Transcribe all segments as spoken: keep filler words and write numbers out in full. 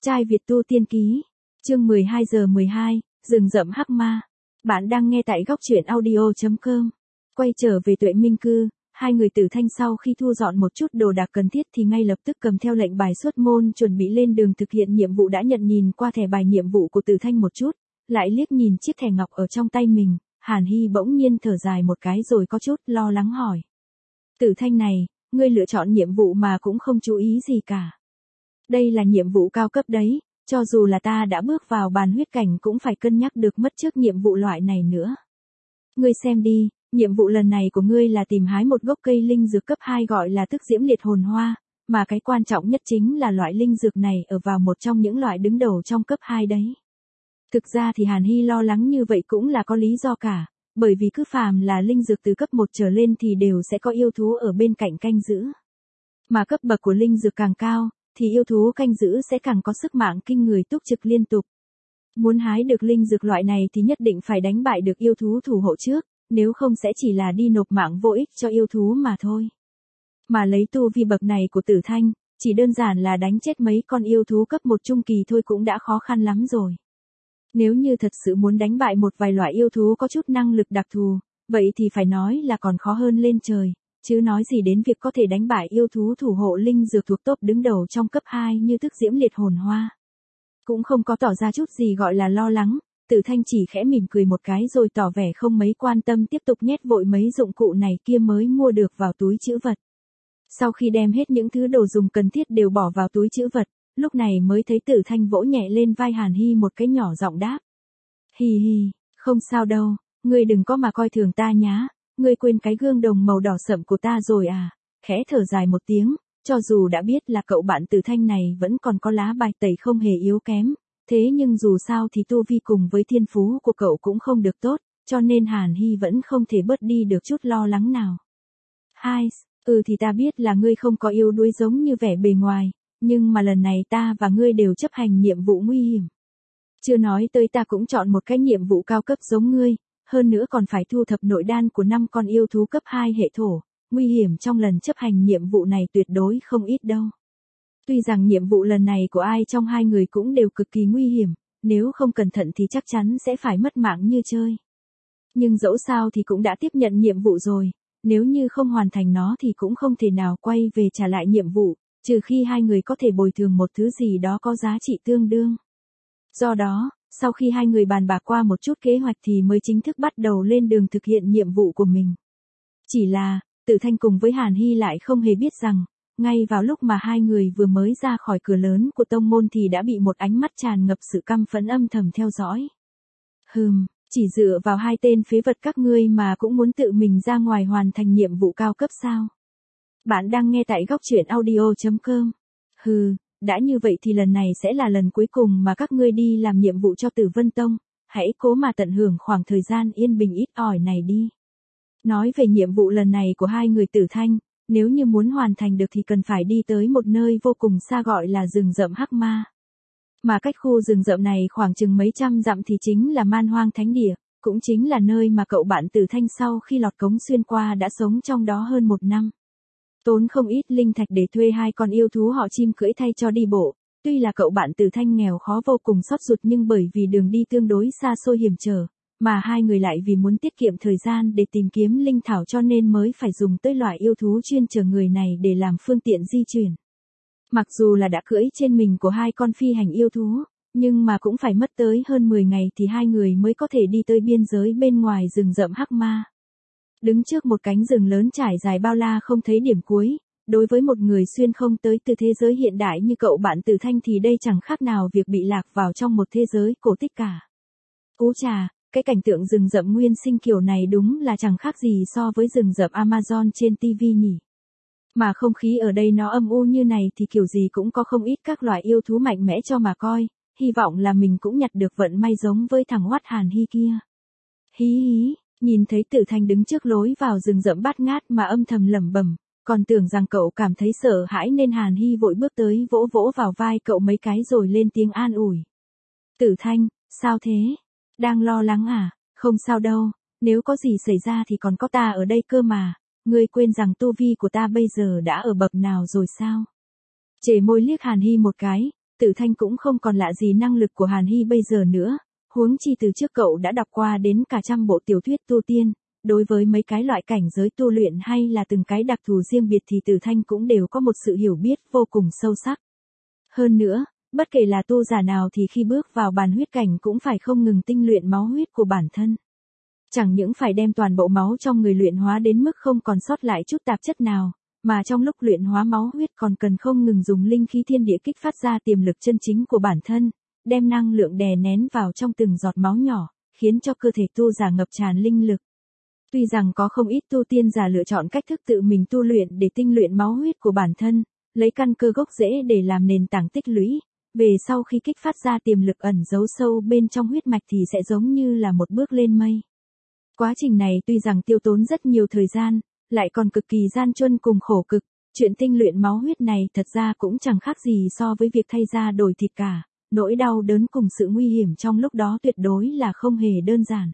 Trai Việt tu tiên ký. Chương mười hai giờ mười hai, rừng rậm hắc ma. Bạn đang nghe tại góc truyện audio chấm com. Quay trở về Tuệ Minh Cư, hai người Tử Thanh sau khi thu dọn một chút đồ đạc cần thiết thì ngay lập tức cầm theo lệnh bài xuất môn chuẩn bị lên đường thực hiện nhiệm vụ. Đã nhận nhìn qua thẻ bài nhiệm vụ của Tử Thanh một chút, lại liếc nhìn chiếc thẻ ngọc ở trong tay mình, Hàn Hy bỗng nhiên thở dài một cái rồi có chút lo lắng hỏi. Tử Thanh này, ngươi lựa chọn nhiệm vụ mà cũng không chú ý gì cả. Đây là nhiệm vụ cao cấp đấy, cho dù là ta đã bước vào bàn huyết cảnh cũng phải cân nhắc được mất trước nhiệm vụ loại này nữa. Ngươi xem đi, nhiệm vụ lần này của ngươi là tìm hái một gốc cây linh dược cấp hai gọi là tức diễm liệt hồn hoa, mà cái quan trọng nhất chính là loại linh dược này ở vào một trong những loại đứng đầu trong cấp hai đấy. Thực ra thì Hàn Hy lo lắng như vậy cũng là có lý do cả, bởi vì cứ phàm là linh dược từ cấp một trở lên thì đều sẽ có yêu thú ở bên cạnh canh giữ. Mà cấp bậc của linh dược càng cao, thì yêu thú canh giữ sẽ càng có sức mạnh kinh người túc trực liên tục. Muốn hái được linh dược loại này thì nhất định phải đánh bại được yêu thú thủ hộ trước, nếu không sẽ chỉ là đi nộp mạng vô ích cho yêu thú mà thôi. Mà lấy tu vi bậc này của Tử Thanh, chỉ đơn giản là đánh chết mấy con yêu thú cấp một trung kỳ thôi cũng đã khó khăn lắm rồi. Nếu như thật sự muốn đánh bại một vài loại yêu thú có chút năng lực đặc thù, vậy thì phải nói là còn khó hơn lên trời, chứ nói gì đến việc có thể đánh bại yêu thú thủ hộ linh dược thuộc top đứng đầu trong cấp hai như tức diễm liệt hồn hoa. Cũng không có tỏ ra chút gì gọi là lo lắng, Tử Thanh chỉ khẽ mỉm cười một cái rồi tỏ vẻ không mấy quan tâm tiếp tục nhét vội mấy dụng cụ này kia mới mua được vào túi trữ vật. Sau khi đem hết những thứ đồ dùng cần thiết đều bỏ vào túi trữ vật, lúc này mới thấy Tử Thanh vỗ nhẹ lên vai Hàn Hy một cái nhỏ giọng đáp. Hì hì, không sao đâu, ngươi đừng có mà coi thường ta nhá, ngươi quên cái gương đồng màu đỏ sậm của ta rồi à, khẽ thở dài một tiếng, cho dù đã biết là cậu bạn Tử Thanh này vẫn còn có lá bài tẩy không hề yếu kém, thế nhưng dù sao thì tu vi cùng với thiên phú của cậu cũng không được tốt, cho nên Hàn Hy vẫn không thể bớt đi được chút lo lắng nào. Hai, ừ thì ta biết là ngươi không có yếu đuối giống như vẻ bề ngoài, nhưng mà lần này ta và ngươi đều chấp hành nhiệm vụ nguy hiểm. Chưa nói tới ta cũng chọn một cái nhiệm vụ cao cấp giống ngươi, hơn nữa còn phải thu thập nội đan của năm con yêu thú cấp hai hệ thổ, nguy hiểm trong lần chấp hành nhiệm vụ này tuyệt đối không ít đâu. Tuy rằng nhiệm vụ lần này của ai trong hai người cũng đều cực kỳ nguy hiểm, nếu không cẩn thận thì chắc chắn sẽ phải mất mạng như chơi. Nhưng dẫu sao thì cũng đã tiếp nhận nhiệm vụ rồi, nếu như không hoàn thành nó thì cũng không thể nào quay về trả lại nhiệm vụ, trừ khi hai người có thể bồi thường một thứ gì đó có giá trị tương đương. Do đó, sau khi hai người bàn bạc qua một chút kế hoạch thì mới chính thức bắt đầu lên đường thực hiện nhiệm vụ của mình. Chỉ là, Tử Thanh cùng với Hàn Hy lại không hề biết rằng, ngay vào lúc mà hai người vừa mới ra khỏi cửa lớn của tông môn thì đã bị một ánh mắt tràn ngập sự căm phẫn âm thầm theo dõi. Hừm, chỉ dựa vào hai tên phế vật các ngươi mà cũng muốn tự mình ra ngoài hoàn thành nhiệm vụ cao cấp sao? Bạn đang nghe tại góc truyện audio chấm com. Hừ, đã như vậy thì lần này sẽ là lần cuối cùng mà các ngươi đi làm nhiệm vụ cho Tử Vân Tông, hãy cố mà tận hưởng khoảng thời gian yên bình ít ỏi này đi. Nói về nhiệm vụ lần này của hai người Tử Thanh, nếu như muốn hoàn thành được thì cần phải đi tới một nơi vô cùng xa gọi là rừng rậm hắc ma. Mà cách khu rừng rậm này khoảng chừng mấy trăm dặm thì chính là Man Hoang Thánh Địa, cũng chính là nơi mà cậu bạn Tử Thanh sau khi lọt cống xuyên qua đã sống trong đó hơn một năm. Tốn không ít linh thạch để thuê hai con yêu thú họ chim cưỡi thay cho đi bộ, tuy là cậu bạn Tử Thanh nghèo khó vô cùng xót ruột nhưng bởi vì đường đi tương đối xa xôi hiểm trở, mà hai người lại vì muốn tiết kiệm thời gian để tìm kiếm linh thảo cho nên mới phải dùng tới loại yêu thú chuyên chở người này để làm phương tiện di chuyển. Mặc dù là đã cưỡi trên mình của hai con phi hành yêu thú, nhưng mà cũng phải mất tới hơn mười ngày thì hai người mới có thể đi tới biên giới bên ngoài rừng rậm hắc ma. Đứng trước một cánh rừng lớn trải dài bao la không thấy điểm cuối, đối với một người xuyên không tới từ thế giới hiện đại như cậu bạn Tử Thanh thì đây chẳng khác nào việc bị lạc vào trong một thế giới cổ tích cả. Ú chà, cái cảnh tượng rừng rậm nguyên sinh kiểu này đúng là chẳng khác gì so với rừng rậm Amazon trên ti vi nhỉ. Mà không khí ở đây nó âm u như này thì kiểu gì cũng có không ít các loại yêu thú mạnh mẽ cho mà coi, hy vọng là mình cũng nhặt được vận may giống với thằng Hoắt Hàn Hy kia. Hí hí. Nhìn thấy Tử Thanh đứng trước lối vào rừng rậm bát ngát mà âm thầm lẩm bẩm, còn tưởng rằng cậu cảm thấy sợ hãi nên Hàn Hy vội bước tới vỗ vỗ vào vai cậu mấy cái rồi lên tiếng an ủi. Tử Thanh, sao thế? Đang lo lắng à? Không sao đâu, nếu có gì xảy ra thì còn có ta ở đây cơ mà, ngươi quên rằng tu vi của ta bây giờ đã ở bậc nào rồi sao? Chề môi liếc Hàn Hy một cái, Tử Thanh cũng không còn lạ gì năng lực của Hàn Hy bây giờ nữa, huống chi từ trước cậu đã đọc qua đến cả trăm bộ tiểu thuyết tu tiên, đối với mấy cái loại cảnh giới tu luyện hay là từng cái đặc thù riêng biệt thì Tử Thanh cũng đều có một sự hiểu biết vô cùng sâu sắc. Hơn nữa, bất kể là tu giả nào thì khi bước vào bàn huyết cảnh cũng phải không ngừng tinh luyện máu huyết của bản thân. Chẳng những phải đem toàn bộ máu trong người luyện hóa đến mức không còn sót lại chút tạp chất nào, mà trong lúc luyện hóa máu huyết còn cần không ngừng dùng linh khí thiên địa kích phát ra tiềm lực chân chính của bản thân, đem năng lượng đè nén vào trong từng giọt máu nhỏ, khiến cho cơ thể tu giả ngập tràn linh lực. Tuy rằng có không ít tu tiên giả lựa chọn cách thức tự mình tu luyện để tinh luyện máu huyết của bản thân, lấy căn cơ gốc rễ để làm nền tảng tích lũy, về sau khi kích phát ra tiềm lực ẩn giấu sâu bên trong huyết mạch thì sẽ giống như là một bước lên mây. Quá trình này tuy rằng tiêu tốn rất nhiều thời gian, lại còn cực kỳ gian truân cùng khổ cực, chuyện tinh luyện máu huyết này thật ra cũng chẳng khác gì so với việc thay da đổi thịt cả, nỗi đau đớn cùng sự nguy hiểm trong lúc đó tuyệt đối là không hề đơn giản.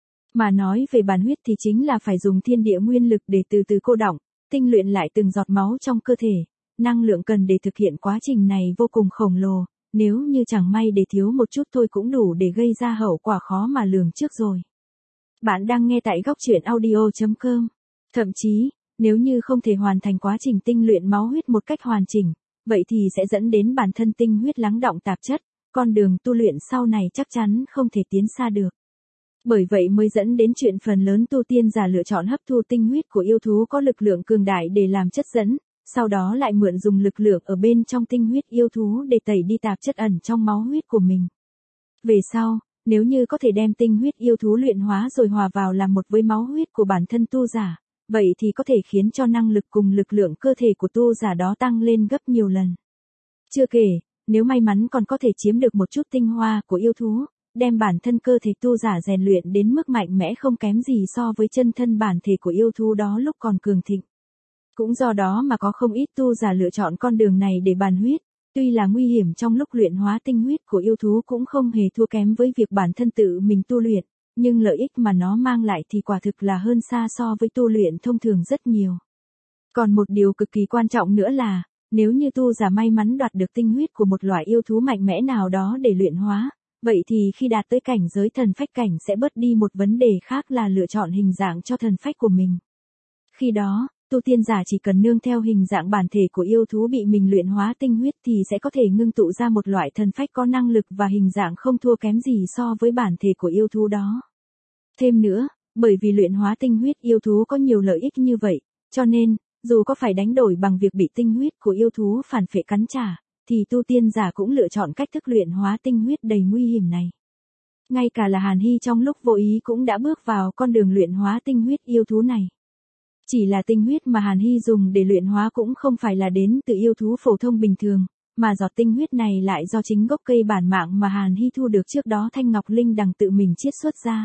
Mà nói về bản huyết thì chính là phải dùng thiên địa nguyên lực để từ từ cô đọng, tinh luyện lại từng giọt máu trong cơ thể, năng lượng cần để thực hiện quá trình này vô cùng khổng lồ, nếu như chẳng may để thiếu một chút thôi cũng đủ để gây ra hậu quả khó mà lường trước rồi. Bạn đang nghe tại góc truyện audio chấm com. Thậm chí, nếu như không thể hoàn thành quá trình tinh luyện máu huyết một cách hoàn chỉnh, vậy thì sẽ dẫn đến bản thân tinh huyết lắng đọng tạp chất, con đường tu luyện sau này chắc chắn không thể tiến xa được. Bởi vậy mới dẫn đến chuyện phần lớn tu tiên giả lựa chọn hấp thu tinh huyết của yêu thú có lực lượng cường đại để làm chất dẫn, sau đó lại mượn dùng lực lượng ở bên trong tinh huyết yêu thú để tẩy đi tạp chất ẩn trong máu huyết của mình. Về sau, nếu như có thể đem tinh huyết yêu thú luyện hóa rồi hòa vào làm một với máu huyết của bản thân tu giả, vậy thì có thể khiến cho năng lực cùng lực lượng cơ thể của tu giả đó tăng lên gấp nhiều lần. Chưa kể, nếu may mắn còn có thể chiếm được một chút tinh hoa của yêu thú, đem bản thân cơ thể tu giả rèn luyện đến mức mạnh mẽ không kém gì so với chân thân bản thể của yêu thú đó lúc còn cường thịnh. Cũng do đó mà có không ít tu giả lựa chọn con đường này để bàn huyết, tuy là nguy hiểm trong lúc luyện hóa tinh huyết của yêu thú cũng không hề thua kém với việc bản thân tự mình tu luyện, nhưng lợi ích mà nó mang lại thì quả thực là hơn xa so với tu luyện thông thường rất nhiều. Còn một điều cực kỳ quan trọng nữa là, nếu như tu giả may mắn đoạt được tinh huyết của một loại yêu thú mạnh mẽ nào đó để luyện hóa, vậy thì khi đạt tới cảnh giới thần phách cảnh sẽ bớt đi một vấn đề khác là lựa chọn hình dạng cho thần phách của mình. Khi đó, tu tiên giả chỉ cần nương theo hình dạng bản thể của yêu thú bị mình luyện hóa tinh huyết thì sẽ có thể ngưng tụ ra một loại thần phách có năng lực và hình dạng không thua kém gì so với bản thể của yêu thú đó. Thêm nữa, bởi vì luyện hóa tinh huyết yêu thú có nhiều lợi ích như vậy, cho nên, dù có phải đánh đổi bằng việc bị tinh huyết của yêu thú phản phệ cắn trả, thì tu tiên giả cũng lựa chọn cách thức luyện hóa tinh huyết đầy nguy hiểm này. Ngay cả là Hàn Hy trong lúc vô ý cũng đã bước vào con đường luyện hóa tinh huyết yêu thú này. Chỉ là tinh huyết mà Hàn Hy dùng để luyện hóa cũng không phải là đến từ yêu thú phổ thông bình thường, mà giọt tinh huyết này lại do chính gốc cây bản mạng mà Hàn Hy thu được trước đó Thanh Ngọc Linh Đằng tự mình chiết xuất ra.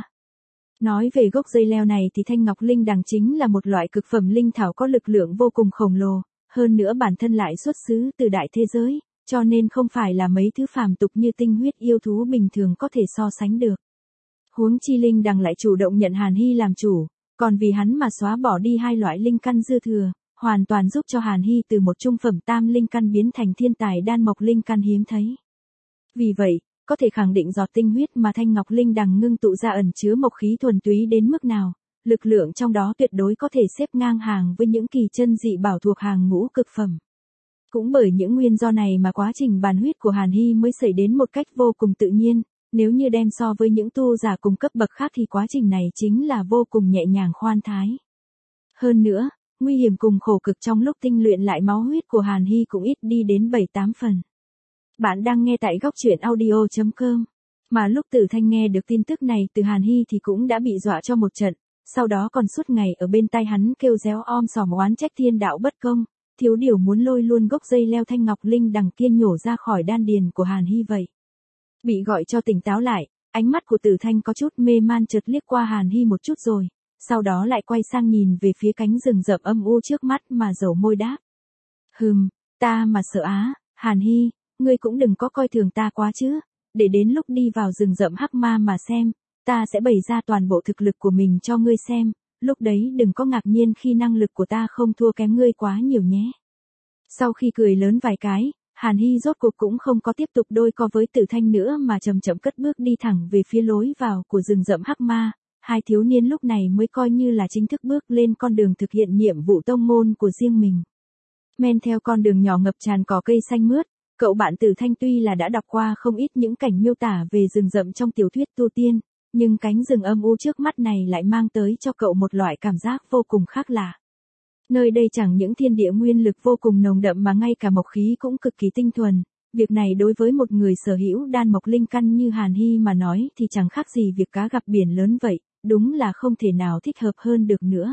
Nói về gốc dây leo này thì Thanh Ngọc Linh Đằng chính là một loại cực phẩm linh thảo có lực lượng vô cùng khổng lồ, hơn nữa bản thân lại xuất xứ từ đại thế giới, cho nên không phải là mấy thứ phàm tục như tinh huyết yêu thú bình thường có thể so sánh được. Huống chi Linh Đằng lại chủ động nhận Hàn Hy làm chủ, còn vì hắn mà xóa bỏ đi hai loại linh căn dư thừa, hoàn toàn giúp cho Hàn Hy từ một trung phẩm tam linh căn biến thành thiên tài đan mộc linh căn hiếm thấy. Vì vậy, có thể khẳng định giọt tinh huyết mà Thanh Ngọc Linh Đằng ngưng tụ ra ẩn chứa mộc khí thuần túy đến mức nào, lực lượng trong đó tuyệt đối có thể xếp ngang hàng với những kỳ chân dị bảo thuộc hàng ngũ cực phẩm. Cũng bởi những nguyên do này mà quá trình bàn huyết của Hàn Hy mới xảy đến một cách vô cùng tự nhiên, nếu như đem so với những tu giả cùng cấp bậc khác thì quá trình này chính là vô cùng nhẹ nhàng khoan thái. Hơn nữa, nguy hiểm cùng khổ cực trong lúc tinh luyện lại máu huyết của Hàn Hy cũng ít đi đến bảy tám phần. Bạn đang nghe tại góc truyện audio chấm com. Mà lúc Tử Thanh nghe được tin tức này từ Hàn Hy thì cũng đã bị dọa cho một trận, sau đó còn suốt ngày ở bên tai hắn kêu réo om sòm oán trách thiên đạo bất công, thiếu điều muốn lôi luôn gốc dây leo Thanh Ngọc Linh Đằng kiên nhổ ra khỏi đan điền của Hàn Hy vậy. Bị gọi cho tỉnh táo lại, ánh mắt của Tử Thanh có chút mê man chợt liếc qua Hàn Hy một chút rồi, sau đó lại quay sang nhìn về phía cánh rừng rậm âm u trước mắt mà dầu môi đáp. Hừm, ta mà sợ á, Hàn Hy, ngươi cũng đừng có coi thường ta quá chứ, để đến lúc đi vào rừng rậm hắc ma mà xem, ta sẽ bày ra toàn bộ thực lực của mình cho ngươi xem, lúc đấy đừng có ngạc nhiên khi năng lực của ta không thua kém ngươi quá nhiều nhé. Sau khi cười lớn vài cái, Hàn Hy rốt cuộc cũng không có tiếp tục đôi co với Tử Thanh nữa mà chậm chậm cất bước đi thẳng về phía lối vào của rừng rậm hắc ma. Hai thiếu niên lúc này mới coi như là chính thức bước lên con đường thực hiện nhiệm vụ tông môn của riêng mình. Men theo con đường nhỏ ngập tràn cỏ cây xanh mướt, cậu bạn Tử Thanh tuy là đã đọc qua không ít những cảnh miêu tả về rừng rậm trong tiểu thuyết tu tiên, nhưng cánh rừng âm u trước mắt này lại mang tới cho cậu một loại cảm giác vô cùng khác lạ. Nơi đây chẳng những thiên địa nguyên lực vô cùng nồng đậm mà ngay cả mộc khí cũng cực kỳ tinh thuần. Việc này đối với một người sở hữu đan mộc linh căn như Hàn Hy mà nói thì chẳng khác gì việc cá gặp biển lớn vậy, đúng là không thể nào thích hợp hơn được nữa.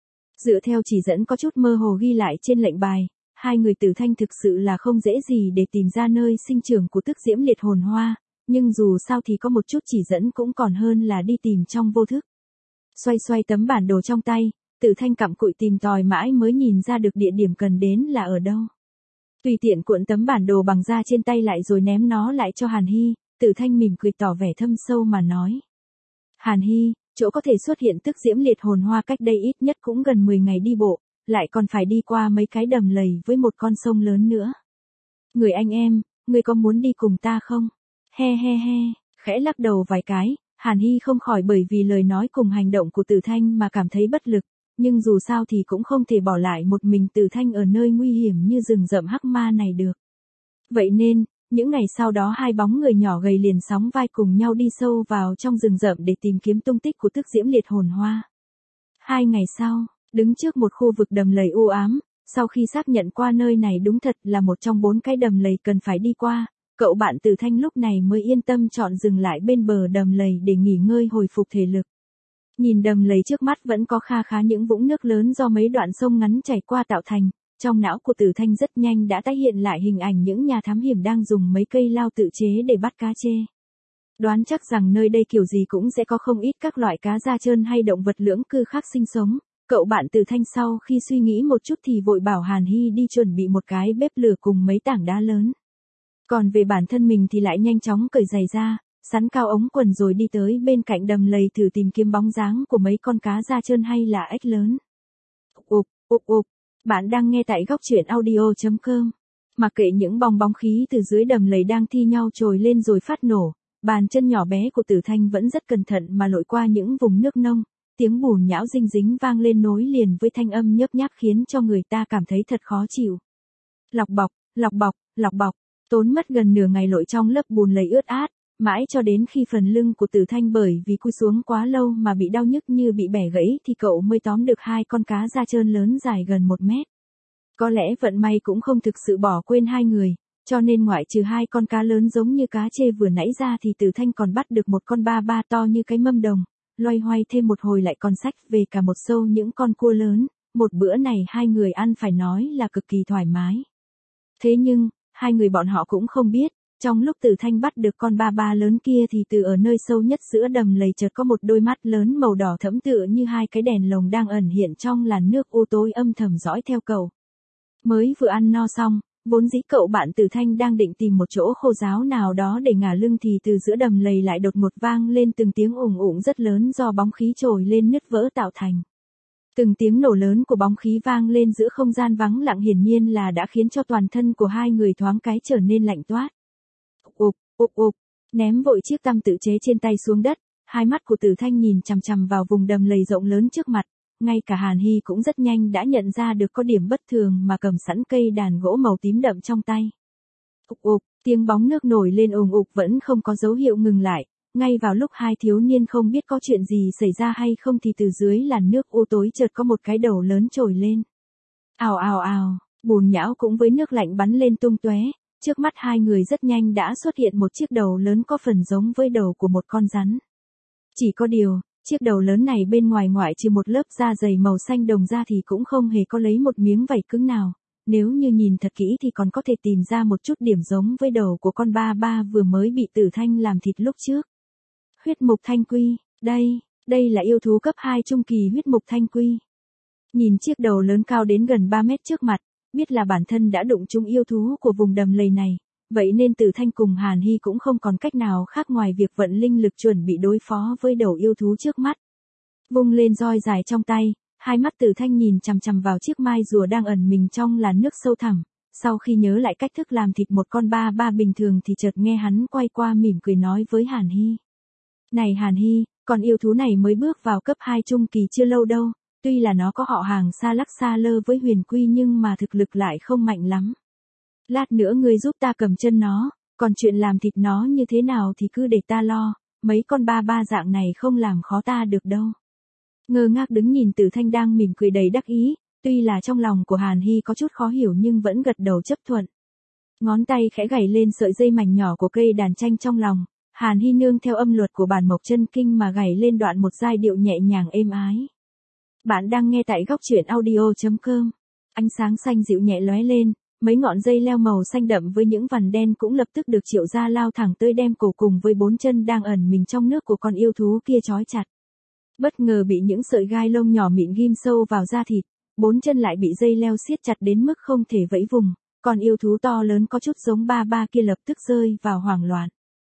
Dựa theo chỉ dẫn có chút mơ hồ ghi lại trên lệnh bài, hai người Tử Thanh thực sự là không dễ gì để tìm ra nơi sinh trưởng của tức diễm liệt hồn hoa, nhưng dù sao thì có một chút chỉ dẫn cũng còn hơn là đi tìm trong vô thức. Xoay xoay tấm bản đồ trong tay, Tử Thanh cặm cụi tìm tòi mãi mới nhìn ra được địa điểm cần đến là ở đâu. Tùy tiện cuộn tấm bản đồ bằng da trên tay lại rồi ném nó lại cho Hàn Hy, Tử Thanh mỉm cười tỏ vẻ thâm sâu mà nói. Hàn Hy, chỗ có thể xuất hiện tức diễm liệt hồn hoa cách đây ít nhất cũng gần mười ngày đi bộ, lại còn phải đi qua mấy cái đầm lầy với một con sông lớn nữa. Người anh em, người có muốn đi cùng ta không? He he he, khẽ lắc đầu vài cái, Hàn Hy không khỏi bởi vì lời nói cùng hành động của Tử Thanh mà cảm thấy bất lực, nhưng dù sao thì cũng không thể bỏ lại một mình Tử Thanh ở nơi nguy hiểm như rừng rậm hắc ma này được. Vậy nên, những ngày sau đó hai bóng người nhỏ gầy liền sóng vai cùng nhau đi sâu vào trong rừng rậm để tìm kiếm tung tích của tức diễm liệt hồn hoa. Hai ngày sau, đứng trước một khu vực đầm lầy u ám, sau khi xác nhận qua nơi này đúng thật là một trong bốn cái đầm lầy cần phải đi qua, cậu bạn Tử Thanh lúc này mới yên tâm chọn dừng lại bên bờ đầm lầy để nghỉ ngơi hồi phục thể lực. Nhìn đầm lầy trước mắt vẫn có kha khá những vũng nước lớn do mấy đoạn sông ngắn chảy qua tạo thành, trong não của Tử Thanh rất nhanh đã tái hiện lại hình ảnh những nhà thám hiểm đang dùng mấy cây lao tự chế để bắt cá trê. Đoán chắc rằng nơi đây kiểu gì cũng sẽ có không ít các loại cá da trơn hay động vật lưỡng cư khác sinh sống. Cậu bạn Tử Thanh sau khi suy nghĩ một chút thì vội bảo Hàn Hy đi chuẩn bị một cái bếp lửa cùng mấy tảng đá lớn. Còn về bản thân mình thì lại nhanh chóng cởi giày ra, sắn cao ống quần rồi đi tới bên cạnh đầm lầy thử tìm kiếm bóng dáng của mấy con cá da trơn hay là ếch lớn. Ụp, ụp, ụp, bạn đang nghe tại góc truyện audio chấm com. Mặc kệ những bong bóng khí từ dưới đầm lầy đang thi nhau trồi lên rồi phát nổ, bàn chân nhỏ bé của Tử Thanh vẫn rất cẩn thận mà lội qua những vùng nước nông, tiếng bùn nhão dinh dính vang lên nối liền với thanh âm nhớp nháp khiến cho người ta cảm thấy thật khó chịu. Lọc bọc, lọc bọc, lọc bọc, tốn mất gần nửa ngày lội trong lớp bùn lầy ướt át, mãi cho đến khi phần lưng của Tử Thanh bởi vì cúi xuống quá lâu mà bị đau nhức như bị bẻ gãy thì cậu mới tóm được hai con cá da trơn lớn dài gần một mét. Có lẽ vận may cũng không thực sự bỏ quên hai người, cho nên ngoại trừ hai con cá lớn giống như cá trê vừa nãy ra thì Tử Thanh còn bắt được một con ba ba to như cái mâm đồng, loay hoay thêm một hồi lại còn xách về cả một xâu những con cua lớn, một bữa này hai người ăn phải nói là cực kỳ thoải mái. Thế nhưng, hai người bọn họ cũng không biết, trong lúc Tử Thanh bắt được con ba ba lớn kia thì từ ở nơi sâu nhất giữa đầm lầy chợt có một đôi mắt lớn màu đỏ thẫm tựa như hai cái đèn lồng đang ẩn hiện trong làn nước u tối âm thầm dõi theo cậu. Mới vừa ăn no xong, vốn dĩ cậu bạn Tử Thanh đang định tìm một chỗ khô ráo nào đó để ngả lưng thì từ giữa đầm lầy lại đột ngột vang lên từng tiếng ùng ùng rất lớn do bóng khí trồi lên nứt vỡ tạo thành. Từng tiếng nổ lớn của bóng khí vang lên giữa không gian vắng lặng hiển nhiên là đã khiến cho toàn thân của hai người thoáng cái trở nên lạnh toát. Ụp, ụp, ụp, ném vội chiếc tăm tự chế trên tay xuống đất, hai mắt của Tử Thanh nhìn chằm chằm vào vùng đầm lầy rộng lớn trước mặt, ngay cả Hàn Hy cũng rất nhanh đã nhận ra được có điểm bất thường mà cầm sẵn cây đàn gỗ màu tím đậm trong tay. Ụp ụp, tiếng bóng nước nổi lên ùng ục vẫn không có dấu hiệu ngừng lại, ngay vào lúc hai thiếu niên không biết có chuyện gì xảy ra hay không thì từ dưới làn nước u tối chợt có một cái đầu lớn trồi lên. Ào ào ào, bùn nhão cũng với nước lạnh bắn lên tung tóe. Trước mắt hai người rất nhanh đã xuất hiện một chiếc đầu lớn có phần giống với đầu của một con rắn. Chỉ có điều, chiếc đầu lớn này bên ngoài ngoại trừ một lớp da dày màu xanh đồng da thì cũng không hề có lấy một miếng vảy cứng nào. Nếu như nhìn thật kỹ thì còn có thể tìm ra một chút điểm giống với đầu của con ba ba vừa mới bị Tử Thanh làm thịt lúc trước. Huyết mục thanh quy, đây, đây là yêu thú cấp hai trung kỳ huyết mục thanh quy. Nhìn chiếc đầu lớn cao đến gần ba mét trước mặt, biết là bản thân đã đụng trúng yêu thú của vùng đầm lầy này, vậy nên Tử Thanh cùng Hàn Hy cũng không còn cách nào khác ngoài việc vận linh lực chuẩn bị đối phó với đầu yêu thú trước mắt. Vung lên roi dài trong tay, hai mắt Tử Thanh nhìn chằm chằm vào chiếc mai rùa đang ẩn mình trong làn nước sâu thẳm, Sau khi nhớ lại cách thức làm thịt một con ba ba bình thường thì chợt nghe hắn quay qua mỉm cười nói với Hàn Hy. Này Hàn Hy, con yêu thú này mới bước vào cấp hai trung kỳ chưa lâu đâu, tuy là nó có họ hàng xa lắc xa lơ với Huyền Quy nhưng mà thực lực lại không mạnh lắm. Lát nữa ngươi giúp ta cầm chân nó, còn chuyện làm thịt nó như thế nào thì cứ để ta lo, mấy con ba ba dạng này không làm khó ta được đâu. Ngơ ngác đứng nhìn Tử Thanh đang mỉm cười đầy đắc ý, tuy là trong lòng của Hàn Hy có chút khó hiểu nhưng vẫn gật đầu chấp thuận. Ngón tay khẽ gảy lên sợi dây mảnh nhỏ của cây đàn tranh trong lòng, Hàn Hy nương theo âm luật của bản mộc chân kinh mà gảy lên đoạn một giai điệu nhẹ nhàng êm ái. Bạn đang nghe tại góc truyện audio chấm com. Ánh sáng xanh dịu nhẹ lóe lên, mấy ngọn dây leo màu xanh đậm với những vằn đen cũng lập tức được Triệu Gia lao thẳng tới đem cổ cùng với bốn chân đang ẩn mình trong nước của con yêu thú kia trói chặt. Bất ngờ bị những sợi gai lông nhỏ mịn ghim sâu vào da thịt, bốn chân lại bị dây leo siết chặt đến mức không thể vẫy vùng, con yêu thú to lớn có chút giống ba ba kia lập tức rơi vào hoảng loạn.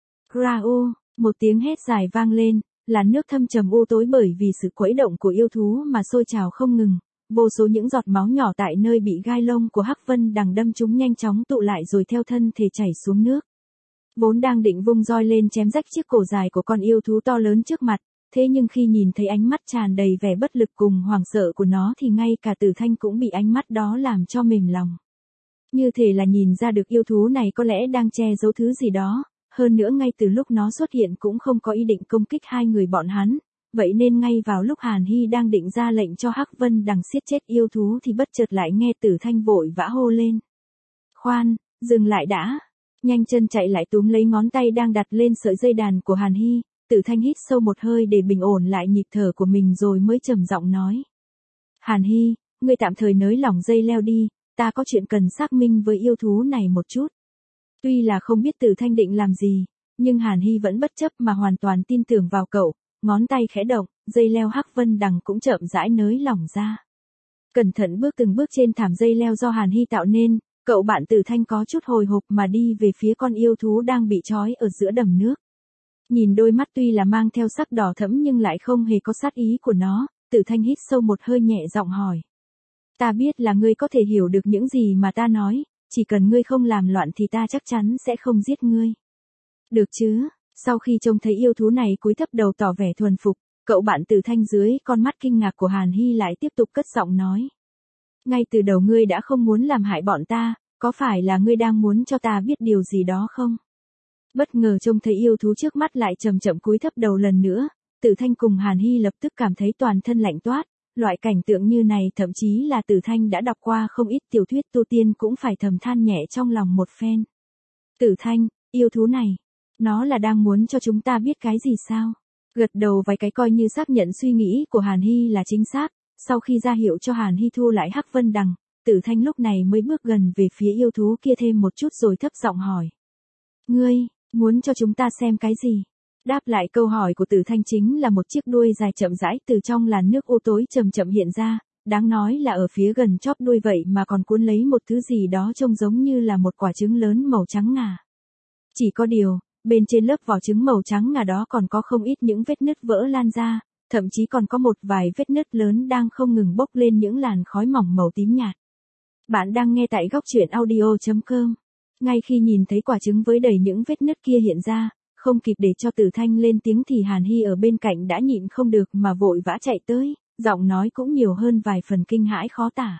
Grao, một tiếng hét dài vang lên, làn nước thâm trầm u tối bởi vì sự khuấy động của yêu thú mà sôi trào không ngừng, vô số những giọt máu nhỏ tại nơi bị gai lông của Hắc Vân Đằng đâm chúng nhanh chóng tụ lại rồi theo thân thể chảy xuống nước. Vốn đang định vung roi lên chém rách chiếc cổ dài của con yêu thú to lớn trước mặt, thế nhưng khi nhìn thấy ánh mắt tràn đầy vẻ bất lực cùng hoảng sợ của nó thì ngay cả Tử Thanh cũng bị ánh mắt đó làm cho mềm lòng. Như thể là nhìn ra được yêu thú này có lẽ đang che giấu thứ gì đó, hơn nữa ngay từ lúc nó xuất hiện cũng không có ý định công kích hai người bọn hắn, vậy nên ngay vào lúc Hàn Hy đang định ra lệnh cho Hắc Vân Đằng siết chết yêu thú thì bất chợt lại nghe Tử Thanh vội vã hô lên. Khoan, dừng lại đã. Nhanh chân chạy lại túm lấy ngón tay đang đặt lên sợi dây đàn của Hàn Hy, Tử Thanh hít sâu một hơi để bình ổn lại nhịp thở của mình rồi mới trầm giọng nói. Hàn Hy, ngươi tạm thời nới lỏng dây leo đi, ta có chuyện cần xác minh với yêu thú này một chút. Tuy là không biết Tử Thanh định làm gì, nhưng Hàn Hy vẫn bất chấp mà hoàn toàn tin tưởng vào cậu, ngón tay khẽ động, dây leo Hắc Vân Đằng cũng chậm rãi nới lỏng ra. Cẩn thận bước từng bước trên thảm dây leo do Hàn Hy tạo nên, cậu bạn Tử Thanh có chút hồi hộp mà đi về phía con yêu thú đang bị trói ở giữa đầm nước. Nhìn đôi mắt tuy là mang theo sắc đỏ thẫm nhưng lại không hề có sát ý của nó, Tử Thanh hít sâu một hơi nhẹ giọng hỏi. Ta biết là ngươi có thể hiểu được những gì mà ta nói, chỉ cần ngươi không làm loạn thì ta chắc chắn sẽ không giết ngươi. Được chứ, sau khi trông thấy yêu thú này cúi thấp đầu tỏ vẻ thuần phục, cậu bạn Tử Thanh dưới con mắt kinh ngạc của Hàn Hy lại tiếp tục cất giọng nói. Ngay từ đầu ngươi đã không muốn làm hại bọn ta, có phải là ngươi đang muốn cho ta biết điều gì đó không? Bất ngờ trông thấy yêu thú trước mắt lại chậm chậm cúi thấp đầu lần nữa, Tử Thanh cùng Hàn Hy lập tức cảm thấy toàn thân lạnh toát, loại cảnh tượng như này thậm chí là Tử Thanh đã đọc qua không ít tiểu thuyết tu tiên cũng phải thầm than nhẹ trong lòng một phen. Tử Thanh, yêu thú này, nó là đang muốn cho chúng ta biết cái gì sao? Gật đầu vài cái coi như xác nhận suy nghĩ của Hàn Hy là chính xác, sau khi ra hiệu cho Hàn Hy thu lại Hắc Vân Đằng, Tử Thanh lúc này mới bước gần về phía yêu thú kia thêm một chút rồi thấp giọng hỏi. Ngươi, muốn cho chúng ta xem cái gì? Đáp lại câu hỏi của Tử Thanh chính là một chiếc đuôi dài chậm rãi từ trong làn nước u tối chậm chậm hiện ra, đáng nói là ở phía gần chóp đuôi vậy mà còn cuốn lấy một thứ gì đó trông giống như là một quả trứng lớn màu trắng ngà. Chỉ có điều, bên trên lớp vỏ trứng màu trắng ngà đó còn có không ít những vết nứt vỡ lan ra, thậm chí còn có một vài vết nứt lớn đang không ngừng bốc lên những làn khói mỏng màu tím nhạt. Bạn đang nghe tại góc truyện audio chấm com. Ngay khi nhìn thấy quả trứng với đầy những vết nứt kia hiện ra, không kịp để cho Tử Thanh lên tiếng thì Hàn Hy ở bên cạnh đã nhịn không được mà vội vã chạy tới, giọng nói cũng nhiều hơn vài phần kinh hãi khó tả.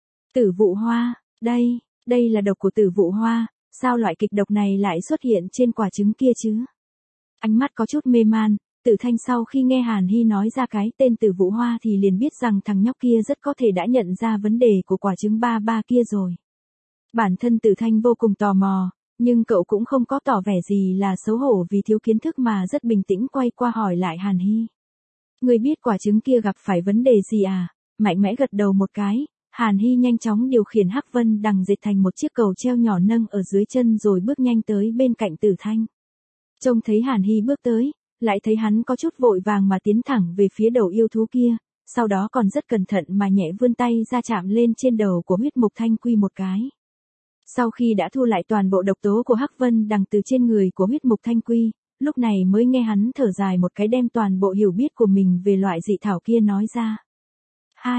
Tử vụ hoa, đây, đây là độc của tử vụ hoa, sao loại kịch độc này lại xuất hiện trên quả trứng kia chứ? Ánh mắt có chút mê man, Tử Thanh sau khi nghe Hàn Hy nói ra cái tên tử vụ hoa thì liền biết rằng thằng nhóc kia rất có thể đã nhận ra vấn đề của quả trứng ba ba kia rồi. Bản thân Tử Thanh vô cùng tò mò, nhưng cậu cũng không có tỏ vẻ gì là xấu hổ vì thiếu kiến thức mà rất bình tĩnh quay qua hỏi lại Hàn Hy. Người biết quả trứng kia gặp phải vấn đề gì à? Mạnh mẽ gật đầu một cái, Hàn Hy nhanh chóng điều khiển Hắc Vân Đằng dệt thành một chiếc cầu treo nhỏ nâng ở dưới chân rồi bước nhanh tới bên cạnh Tử Thanh. Trông thấy Hàn Hy bước tới, lại thấy hắn có chút vội vàng mà tiến thẳng về phía đầu yêu thú kia, sau đó còn rất cẩn thận mà nhẹ vươn tay ra chạm lên trên đầu của huyết mục thanh quy một cái. Sau khi đã thu lại toàn bộ độc tố của Hắc Vân Đằng từ trên người của huyết mục thanh quy, lúc này mới nghe hắn thở dài một cái đem toàn bộ hiểu biết của mình về loại dị thảo kia nói ra. Hai,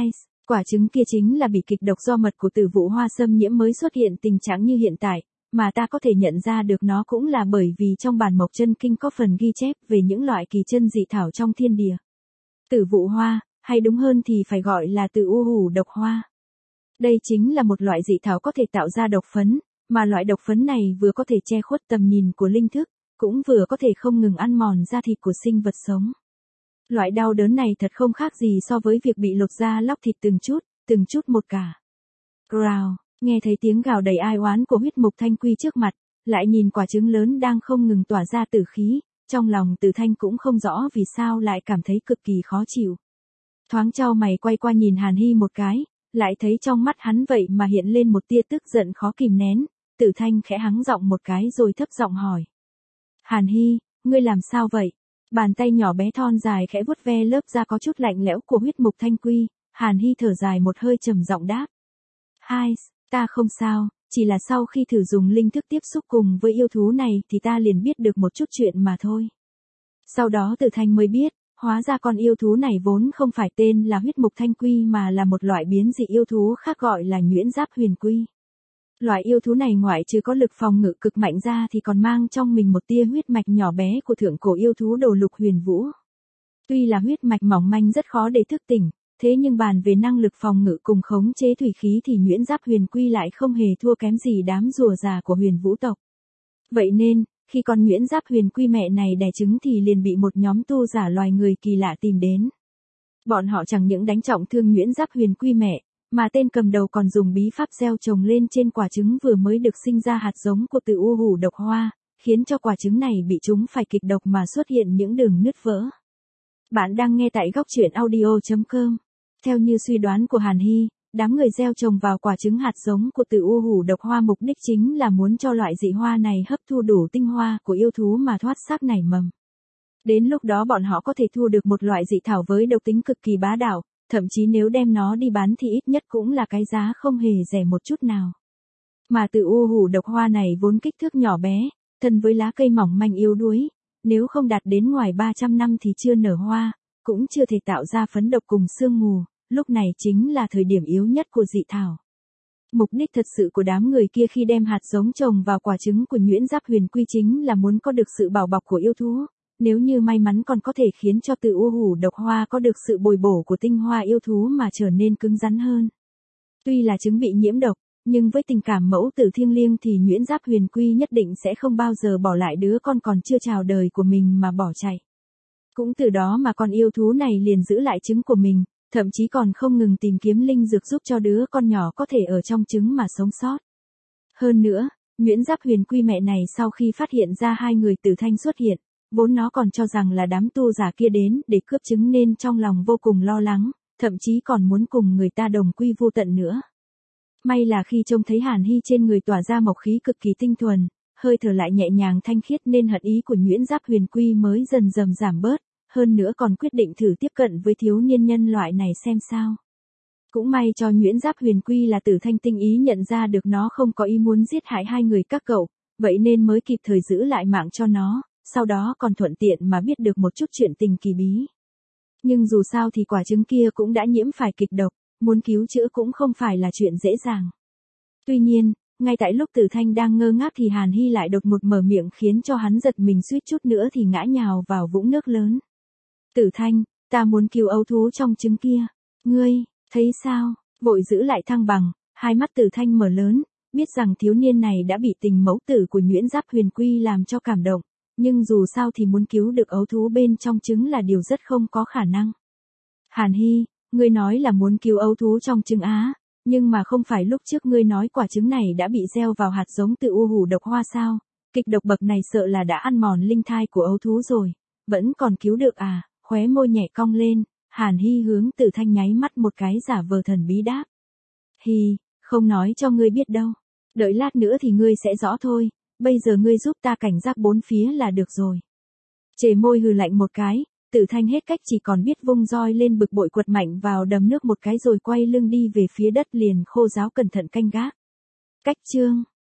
Quả trứng kia chính là bị kịch độc do mật của tử vụ hoa xâm nhiễm mới xuất hiện tình trạng như hiện tại, mà ta có thể nhận ra được nó cũng là bởi vì trong bản Mộc Chân Kinh có phần ghi chép về những loại kỳ chân dị thảo trong thiên địa. Tử vụ hoa, hay đúng hơn thì phải gọi là tử u hủ độc hoa. Đây chính là một loại dị thảo có thể tạo ra độc phấn, mà loại độc phấn này vừa có thể che khuất tầm nhìn của linh thức, cũng vừa có thể không ngừng ăn mòn da thịt của sinh vật sống. Loại đau đớn này thật không khác gì so với việc bị lột da lóc thịt từng chút, từng chút một cả. Growl, nghe thấy tiếng gào đầy ai oán của huyết mục thanh quy trước mặt, lại nhìn quả trứng lớn đang không ngừng tỏa ra tử khí, trong lòng Từ Thanh cũng không rõ vì sao lại cảm thấy cực kỳ khó chịu. Thoáng chau mày quay qua nhìn Hàn Hy một cái, lại thấy trong mắt hắn vậy mà hiện lên một tia tức giận khó kìm nén, Từ Thanh khẽ hắng giọng một cái rồi thấp giọng hỏi. Hàn Hy, ngươi làm sao vậy? Bàn tay nhỏ bé thon dài khẽ vuốt ve lớp da có chút lạnh lẽo của huyết mục thanh quy, Hàn Hy thở dài một hơi trầm giọng đáp. Hai, ta không sao, chỉ là sau khi thử dùng linh thức tiếp xúc cùng với yêu thú này thì ta liền biết được một chút chuyện mà thôi. Sau đó Từ Thanh mới biết, hóa ra con yêu thú này vốn không phải tên là huyết mục thanh quy mà là một loại biến dị yêu thú khác gọi là nhuyễn giáp huyền quy. Loại yêu thú này ngoại trừ có lực phòng ngự cực mạnh ra thì còn mang trong mình một tia huyết mạch nhỏ bé của thượng cổ yêu thú Đồ Lục Huyền Vũ. Tuy là huyết mạch mỏng manh rất khó để thức tỉnh, thế nhưng bàn về năng lực phòng ngự cùng khống chế thủy khí thì nhuyễn giáp huyền quy lại không hề thua kém gì đám rùa già của huyền vũ tộc. Vậy nên, khi con nhuyễn giáp huyền quy mẹ này đẻ trứng thì liền bị một nhóm tu giả loài người kỳ lạ tìm đến. Bọn họ chẳng những đánh trọng thương nhuyễn giáp huyền quy mẹ, mà tên cầm đầu còn dùng bí pháp gieo trồng lên trên quả trứng vừa mới được sinh ra hạt giống của tử u hủ độc hoa, khiến cho quả trứng này bị chúng phải kịch độc mà xuất hiện những đường nứt vỡ. Bạn đang nghe tại góc truyện audio chấm com. Theo như suy đoán của Hàn Hy, đám người gieo trồng vào quả trứng hạt giống của tử u hủ độc hoa mục đích chính là muốn cho loại dị hoa này hấp thu đủ tinh hoa của yêu thú mà thoát xác nảy mầm. Đến lúc đó bọn họ có thể thu được một loại dị thảo với độc tính cực kỳ bá đạo, thậm chí nếu đem nó đi bán thì ít nhất cũng là cái giá không hề rẻ một chút nào. Mà tử u hủ độc hoa này vốn kích thước nhỏ bé, thân với lá cây mỏng manh yếu đuối, nếu không đạt đến ngoài ba trăm năm thì chưa nở hoa, cũng chưa thể tạo ra phấn độc cùng sương mù, lúc này chính là thời điểm yếu nhất của dị thảo. Mục đích thật sự của đám người kia khi đem hạt giống trồng vào quả trứng của nhuyễn giáp huyền quy chính là muốn có được sự bảo bọc của yêu thú, nếu như may mắn còn có thể khiến cho tử u hủ độc hoa có được sự bồi bổ của tinh hoa yêu thú mà trở nên cứng rắn hơn. Tuy là trứng bị nhiễm độc, nhưng với tình cảm mẫu tử thiêng liêng thì nhuyễn giáp huyền quy nhất định sẽ không bao giờ bỏ lại đứa con còn chưa chào đời của mình mà bỏ chạy. Cũng từ đó mà con yêu thú này liền giữ lại trứng của mình, thậm chí còn không ngừng tìm kiếm linh dược giúp cho đứa con nhỏ có thể ở trong trứng mà sống sót. Hơn nữa, nhuyễn giáp huyền quy mẹ này sau khi phát hiện ra hai người Tử Thanh xuất hiện, vốn nó còn cho rằng là đám tu giả kia đến để cướp trứng nên trong lòng vô cùng lo lắng, thậm chí còn muốn cùng người ta đồng quy vu tận nữa. May là khi trông thấy Hàn Hy trên người tỏa ra mộc khí cực kỳ tinh thuần, hơi thở lại nhẹ nhàng thanh khiết nên hận ý của nhuyễn giáp huyền quy mới dần dần giảm bớt, hơn nữa còn quyết định thử tiếp cận với thiếu niên nhân loại này xem sao. Cũng may cho nhuyễn giáp huyền quy là Tử Thanh tinh ý nhận ra được nó không có ý muốn giết hại hai người các cậu, vậy nên mới kịp thời giữ lại mạng cho nó, sau đó còn thuận tiện mà biết được một chút chuyện tình kỳ bí. Nhưng dù sao thì quả trứng kia cũng đã nhiễm phải kịch độc, muốn cứu chữa cũng không phải là chuyện dễ dàng. Tuy nhiên, ngay tại lúc Tử Thanh đang ngơ ngác thì Hàn Hy lại đột ngột mở miệng khiến cho hắn giật mình suýt chút nữa thì ngã nhào vào vũng nước lớn. Tử Thanh, ta muốn cứu ấu thú trong trứng kia. Ngươi, thấy sao? Vội giữ lại thăng bằng, hai mắt Tử Thanh mở lớn, biết rằng thiếu niên này đã bị tình mẫu tử của nhuyễn giáp huyền quy làm cho cảm động, nhưng dù sao thì muốn cứu được ấu thú bên trong trứng là điều rất không có khả năng. Hàn Hy, ngươi nói là muốn cứu ấu thú trong trứng á, nhưng mà không phải lúc trước ngươi nói quả trứng này đã bị gieo vào hạt giống tử u hủ độc hoa sao? Kịch độc bậc này sợ là đã ăn mòn linh thai của ấu thú rồi, vẫn còn cứu được à? Khóe môi nhẹ cong lên, Hàn Hy hướng Tử Thanh nháy mắt một cái giả vờ thần bí đáp. Hi, không nói cho ngươi biết đâu. Đợi lát nữa thì ngươi sẽ rõ thôi, bây giờ ngươi giúp ta cảnh giác bốn phía là được rồi. Chề môi hừ lạnh một cái, Tử Thanh hết cách chỉ còn biết vung roi lên bực bội quật mạnh vào đầm nước một cái rồi quay lưng đi về phía đất liền khô ráo cẩn thận canh gác. Cách chương